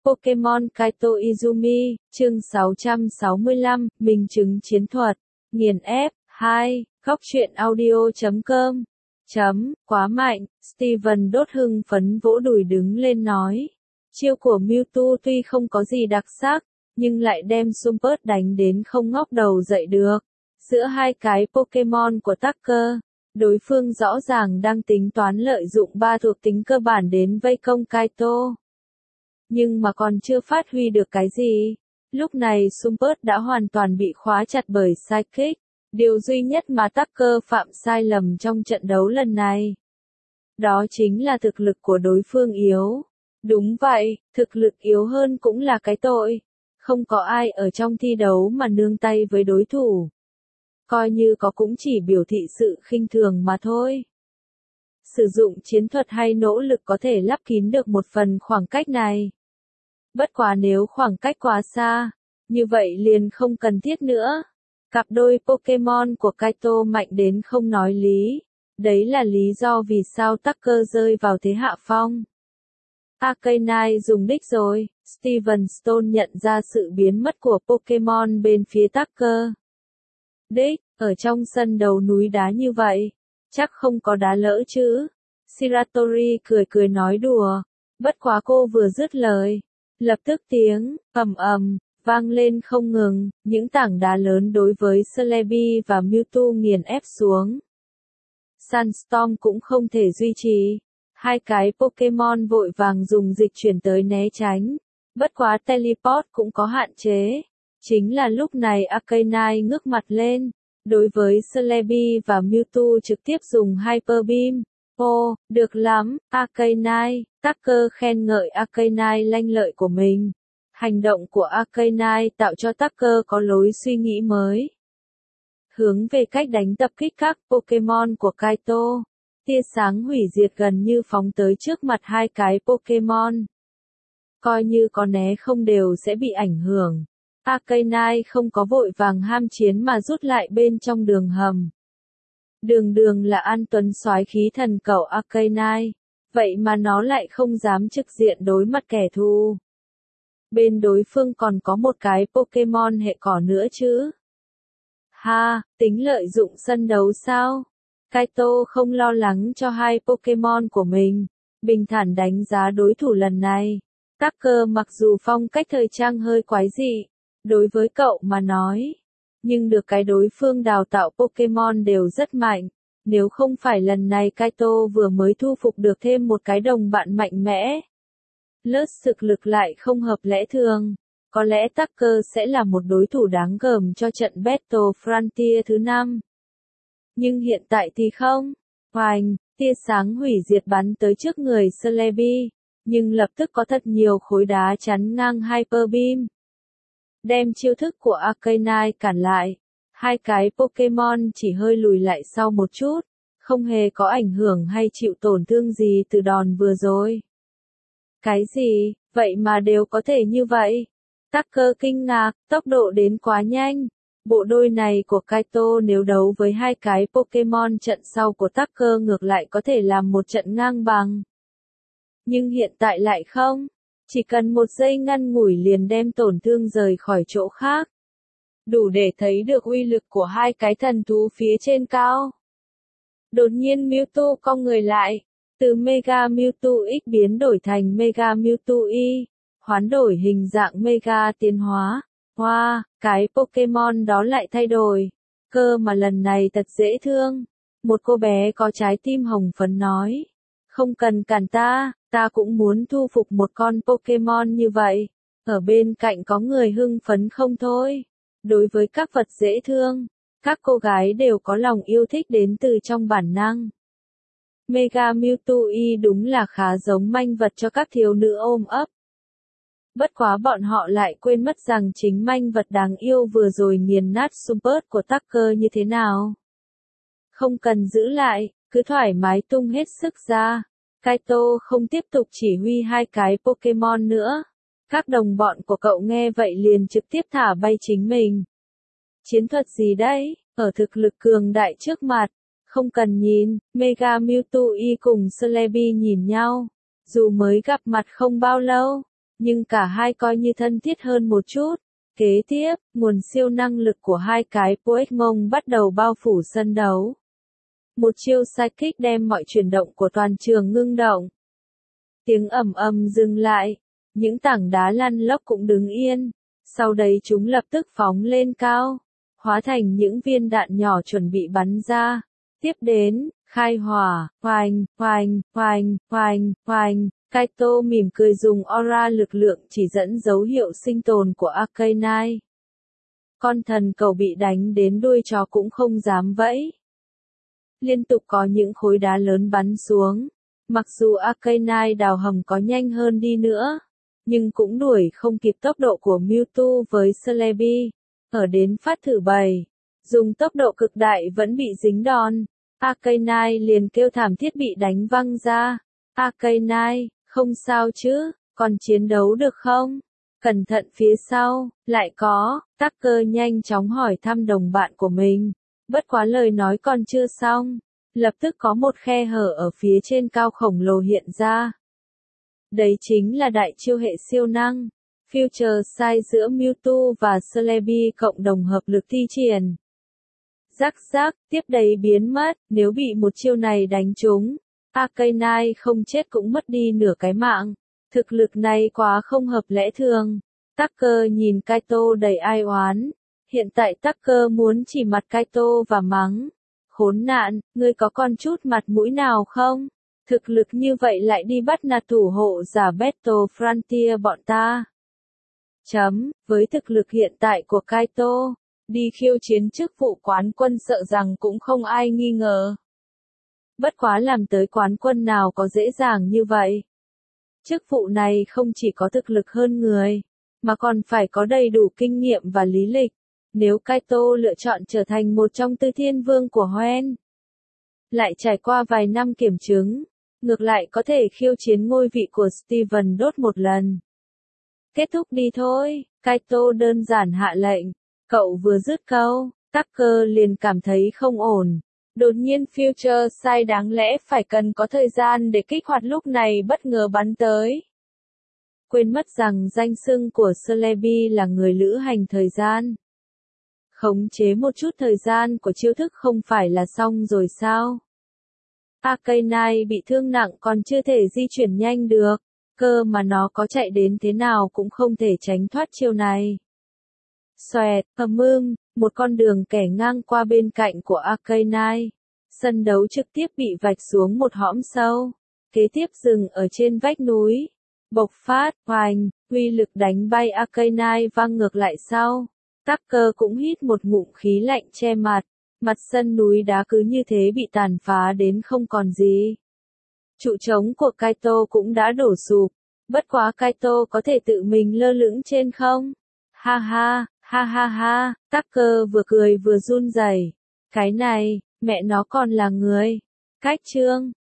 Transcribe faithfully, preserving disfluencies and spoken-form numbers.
Pokemon Kaito Izumi, chương sáu trăm sáu mươi lăm, minh chứng chiến thuật, nghiền ép, hai, góc truyện audio chấm com, chấm, quá mạnh, Steven đốt hưng phấn vỗ đùi đứng lên nói. Chiêu của Mewtwo tuy không có gì đặc sắc, nhưng lại đem Swampert đánh đến không ngóc đầu dậy được. Giữa hai cái Pokemon của Tucker, đối phương rõ ràng đang tính toán lợi dụng ba thuộc tính cơ bản đến vây công Kaito. Nhưng mà còn chưa phát huy được cái gì. Lúc này Swampert đã hoàn toàn bị khóa chặt bởi Psychic. Điều duy nhất mà Tucker phạm sai lầm trong trận đấu lần này, đó chính là thực lực của đối phương yếu. Đúng vậy, thực lực yếu hơn cũng là cái tội. Không có ai ở trong thi đấu mà nương tay với đối thủ. Coi như có cũng chỉ biểu thị sự khinh thường mà thôi. Sử dụng chiến thuật hay nỗ lực có thể lấp kín được một phần khoảng cách này. Bất quá nếu khoảng cách quá xa, như vậy liền không cần thiết nữa. Cặp đôi Pokemon của Kaito mạnh đến không nói lý. Đấy là lý do vì sao Tucker rơi vào thế hạ phong. Arcanine dùng đích rồi, Steven Stone nhận ra sự biến mất của Pokemon bên phía Tucker. Đích, ở trong sân đầu núi đá như vậy, chắc không có đá lỡ chứ. Shiratori cười cười nói đùa, bất quá cô vừa dứt lời. Lập tức tiếng, ầm ầm, vang lên không ngừng, những tảng đá lớn đối với Celebi và Mewtwo nghiền ép xuống. Sandstorm cũng không thể duy trì. Hai cái Pokemon vội vàng dùng dịch chuyển tới né tránh. Bất quá teleport cũng có hạn chế. Chính là lúc này Arcanine ngước mặt lên. Đối với Celebi và Mewtwo trực tiếp dùng Hyper Beam. Ồ, được lắm, Arcanine. Tucker khen ngợi Arcanine lanh lợi của mình. Hành động của Arcanine tạo cho Tucker có lối suy nghĩ mới. Hướng về cách đánh tập kích các Pokemon của Kaito. Tia sáng hủy diệt gần như phóng tới trước mặt hai cái Pokemon. Coi như có né không đều sẽ bị ảnh hưởng. Arcanine không có vội vàng ham chiến mà rút lại bên trong đường hầm. Đường đường là An Tuấn soái khí thần cẩu Arcanine. Vậy mà nó lại không dám trực diện đối mặt kẻ thù. Bên đối phương còn có một cái Pokemon hệ cỏ nữa chứ. Ha, tính lợi dụng sân đấu sao? Kaito không lo lắng cho hai Pokemon của mình. Bình thản đánh giá đối thủ lần này. Tucker mặc dù phong cách thời trang hơi quái dị, đối với cậu mà nói. Nhưng được cái đối phương đào tạo Pokemon đều rất mạnh. Nếu không phải lần này Kaito vừa mới thu phục được thêm một cái đồng bạn mạnh mẽ. Lớt thực lực lại không hợp lẽ thường. Có lẽ Tucker sẽ là một đối thủ đáng gờm cho trận Battle Frontier thứ năm. Nhưng hiện tại thì không. Hoành, tia sáng hủy diệt bắn tới trước người Celebi. Nhưng lập tức có thật nhiều khối đá chắn ngang Hyper Beam. Đem chiêu thức của Arcanine cản lại. Hai cái Pokemon chỉ hơi lùi lại sau một chút. Không hề có ảnh hưởng hay chịu tổn thương gì từ đòn vừa rồi. Cái gì, vậy mà đều có thể như vậy? Tucker kinh ngạc, tốc độ đến quá nhanh. Bộ đôi này của Kaito nếu đấu với hai cái Pokemon trận sau của Tucker ngược lại có thể làm một trận ngang bằng. Nhưng hiện tại lại không. Chỉ cần một giây ngắn ngủi liền đem tổn thương rời khỏi chỗ khác. Đủ để thấy được uy lực của hai cái thần thú phía trên cao. Đột nhiên Mewtwo cong người lại. Từ Mega Mewtwo X biến đổi thành Mega Mewtwo Y. Hoán đổi hình dạng Mega tiến hóa. Wow, cái Pokemon đó lại thay đổi. Cơ mà lần này thật dễ thương. Một cô bé có trái tim hồng phấn nói. Không cần cản ta, ta cũng muốn thu phục một con Pokemon như vậy. Ở bên cạnh có người hưng phấn không thôi. Đối với các vật dễ thương, các cô gái đều có lòng yêu thích đến từ trong bản năng. Mega Mewtwo Y đúng là khá giống manh vật cho các thiếu nữ ôm ấp. Bất quá bọn họ lại quên mất rằng chính manh vật đáng yêu vừa rồi nghiền nát Swampert của Tucker như thế nào. Không cần giữ lại, cứ thoải mái tung hết sức ra. Kaito không tiếp tục chỉ huy hai cái Pokemon nữa. Các đồng bọn của cậu nghe vậy liền trực tiếp thả bay chính mình. Chiến thuật gì đấy, ở thực lực cường đại trước mặt. Không cần nhìn, Mega Mewtwo Y cùng Celebi nhìn nhau. Dù mới gặp mặt không bao lâu, nhưng cả hai coi như thân thiết hơn một chút. Kế tiếp, nguồn siêu năng lực của hai cái Pokémon bắt đầu bao phủ sân đấu. Một chiêu Psychic đem mọi chuyển động của toàn trường ngưng động. Tiếng ầm ầm dừng lại, những tảng đá lăn lóc cũng đứng yên, sau đấy chúng lập tức phóng lên cao, hóa thành những viên đạn nhỏ chuẩn bị bắn ra. Tiếp đến, khai hỏa, oanh, oanh, oanh, oanh, oanh. Kaito mỉm cười dùng aura lực lượng chỉ dẫn dấu hiệu sinh tồn của Arcanine. Con thần cầu bị đánh đến đuôi chó cũng không dám vẫy. Liên tục có những khối đá lớn bắn xuống. Mặc dù Arcanine đào hầm có nhanh hơn đi nữa, nhưng cũng đuổi không kịp tốc độ của Mewtwo với Celebi. Ở đến phát thử bảy, dùng tốc độ cực đại vẫn bị dính đòn. Arcanine liền kêu thảm thiết bị đánh văng ra. Arcanine, không sao chứ, còn chiến đấu được không? Cẩn thận phía sau, lại có, Tucker nhanh chóng hỏi thăm đồng bạn của mình. Bất quá lời nói còn chưa xong, lập tức có một khe hở ở phía trên cao khổng lồ hiện ra. Đấy chính là đại chiêu hệ siêu năng, Future Sight giữa Mewtwo và Celebi cộng đồng hợp lực thi triển. Rắc rắc, tiếp đấy biến mất, nếu bị một chiêu này đánh trúng, Arcanine không chết cũng mất đi nửa cái mạng. Thực lực này quá không hợp lẽ thường. Tucker nhìn Kaito đầy ai oán. Hiện tại Tucker muốn chỉ mặt Kaito và mắng. Khốn nạn, ngươi có con chút mặt mũi nào không? Thực lực như vậy lại đi bắt nạt thủ hộ giả Battle Frontier bọn ta. Chấm, với thực lực hiện tại của Kaito, đi khiêu chiến chức vụ quán quân sợ rằng cũng không ai nghi ngờ. Bất quá làm tới quán quân nào có dễ dàng như vậy. Chức vụ này không chỉ có thực lực hơn người, mà còn phải có đầy đủ kinh nghiệm và lý lịch. Nếu Kaito lựa chọn trở thành một trong tư thiên vương của Hoenn, lại trải qua vài năm kiểm chứng, ngược lại có thể khiêu chiến ngôi vị của Steven đốt một lần. Kết thúc đi thôi, Kaito đơn giản hạ lệnh. Cậu vừa dứt câu, Tucker liền cảm thấy không ổn. Đột nhiên Future Sight đáng lẽ phải cần có thời gian để kích hoạt lúc này bất ngờ bắn tới. Quên mất rằng danh xưng của Celebi là người lữ hành thời gian. Khống chế một chút thời gian của chiêu thức không phải là xong rồi sao? Arcanine bị thương nặng còn chưa thể di chuyển nhanh được, cơ mà nó có chạy đến thế nào cũng không thể tránh thoát chiêu này. Xoẹt, ầm ưm, một con đường kẻ ngang qua bên cạnh của Arcanine. Sân đấu trực tiếp bị vạch xuống một hõm sâu. Kế tiếp dừng ở trên vách núi. Bộc phát, hoành, uy lực đánh bay Arcanine văng ngược lại sau. Tucker cũng hít một ngụm khí lạnh che mặt. Mặt sân núi đá cứ như thế bị tàn phá đến không còn gì. Trụ trống của Kaito cũng đã đổ sụp. Bất quá Kaito có thể tự mình lơ lửng trên không? Ha ha, ha ha ha, Tucker vừa cười vừa run rẩy. Cái này, mẹ nó còn là người. Cách chương.